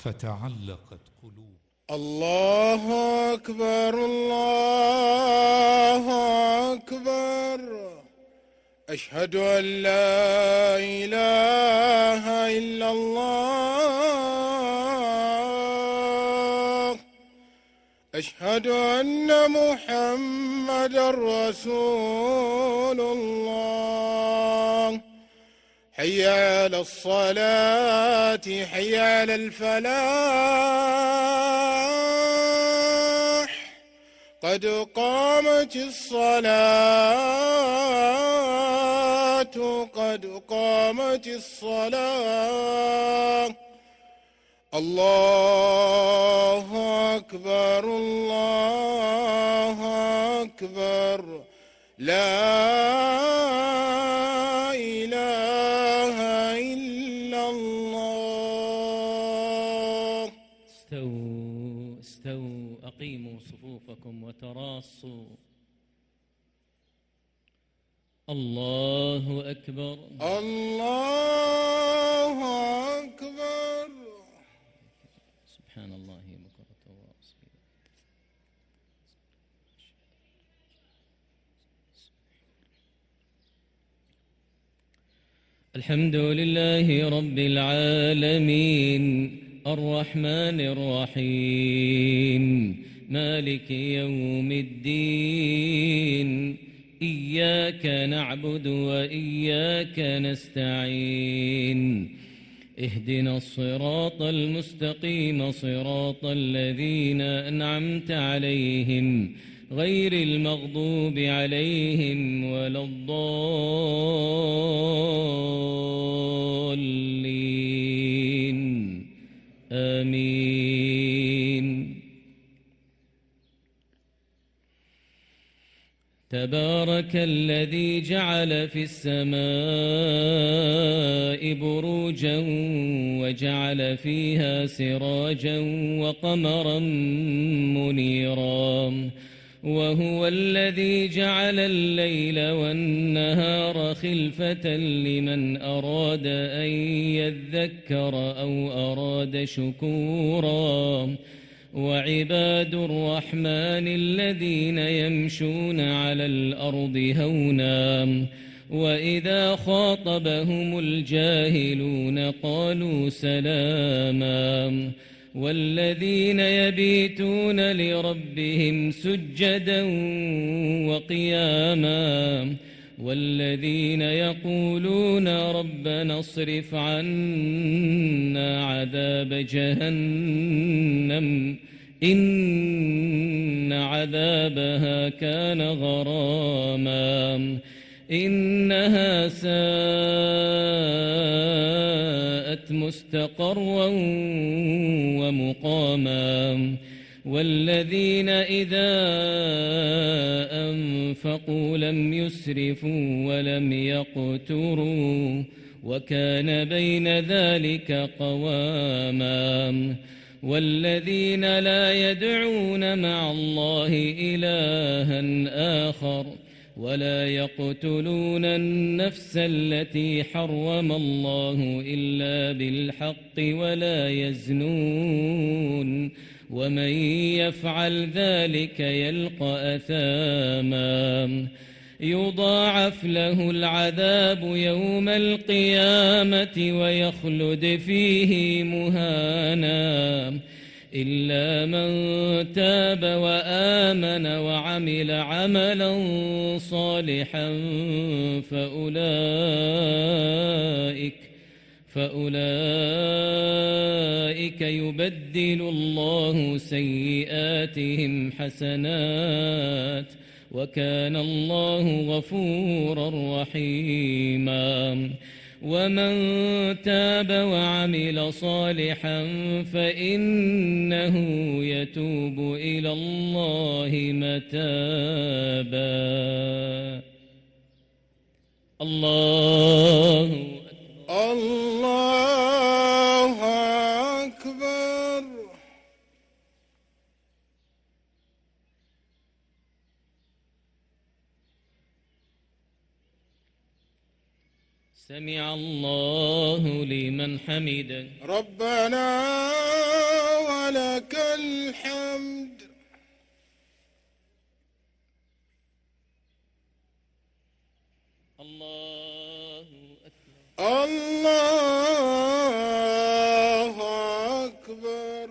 فتعلقت قلوب. الله أكبر الله أكبر، أشهد أن لا إله إلا الله، أشهد أن محمدًا رسول الله. حي على الصلاة، حي على الفلاح، قد قامت الصلاة، قد قامت الصلاة. الله أكبر الله أكبر، لا إله إلا الله. استووا استووا، أقيموا صفوفكم وتراصوا. الله أكبر الله أكبر. سبحان الله بكرة وأصيلا. الحمد لله رب العالمين، الرحمن الرحيم، مالك يوم الدين، إياك نعبد وإياك نستعين، اهدنا الصراط المستقيم، صراط الذين أنعمت عليهم غير المغضوب عليهم ولا الضالين، آمين. تبارك الذي جعل في السماء بروجا وجعل فيها سراجا وقمرا منيرا، وهو الذي جعل الليل والنهار خلفة لمن أراد أن يذكر أو أراد شكورا. وعباد الرحمن الذين يمشون على الأرض هونا، وإذا خاطبهم الجاهلون قالوا سلاما. والذين يبيتون لربهم سجدا وقياما، والذين يقولون ربنا اصرف عنا عذاب جهنم إن عذابها كان غراما، إنها ساءت مستقرا ومقاما. والذين إذا أنفقوا لم يسرفوا ولم يقتروا وكان بين ذلك قواما. والذين لا يدعون مع الله إلها آخر ولا يقتلون النفس التي حرم الله إلا بالحق ولا يزنون، ومن يفعل ذلك يلقى أثاما. يضاعف له العذاب يوم القيامة ويخلد فيه مهانا، إلا من تاب وآمن وعمل عملا صالحا فأولئك يبدل الله سيئاتهم حسنات، وكان الله غفورا رحيما. ومن تاب وعمل صالحا فإنه يتوب إلى الله متابا. الله الله أكبر. سمع الله لمن حمده. ربنا ولك الحمد. الله أكبر. الله أكبر.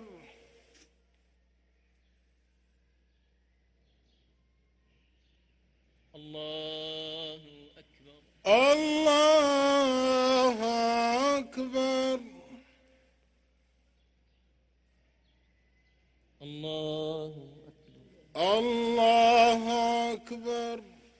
الله أكبر. الله أكبر. الله أكبر. الله أكبر.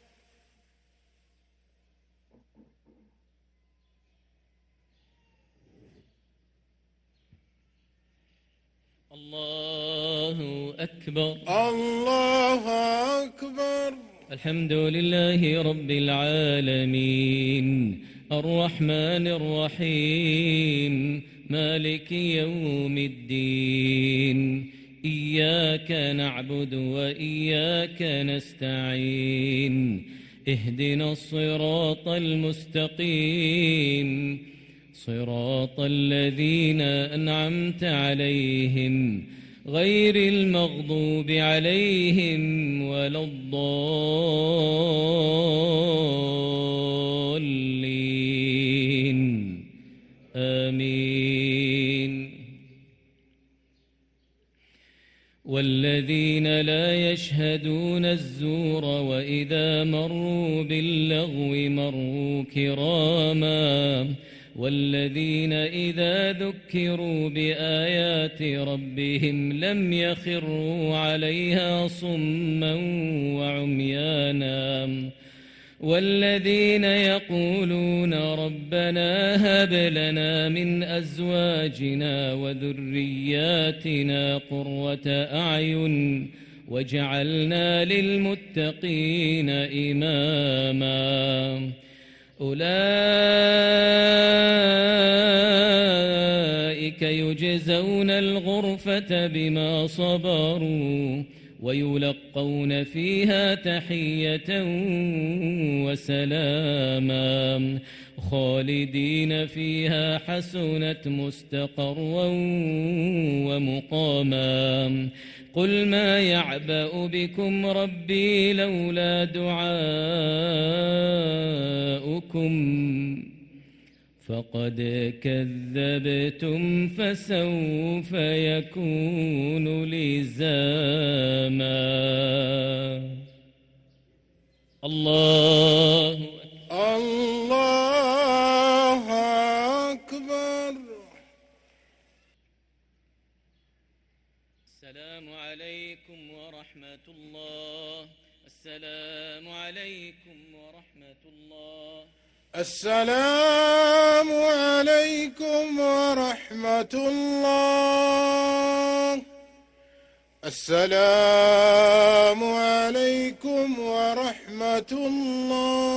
الله أكبر. الله أكبر. الحمد لله رب العالمين الرحمن الرحيم مالك يوم الدين إياك نعبد وإياك نستعين اهدنا الصراط المستقيم صراط الذين أنعمت عليهم غير المغضوب عليهم ولا الضالين آمين. والذين لا يشهدون الزور وإذا مروا باللغو مروا كراما والذين إذا ذكروا بآيات ربهم لم يخروا عليها صما وعميانا والذين يقولون ربنا هب لنا من أزواجنا وذرياتنا قرة أعين واجعلنا للمتقين إماما أولئك يجزون الغرفة بما صبروا ويلقون فيها تحية وسلاما خالدين فيها حسنت مستقرا ومقاما قل ما يعبأ بكم ربي لولا دعاؤكم فقد كذبتم فسوف يكون لزاما. الله الله أكبر. السلام عليكم ورحمة الله. السلام عليكم ورحمة الله. السلام عليكم ورحمة الله. السلام عليكم ورحمة الله.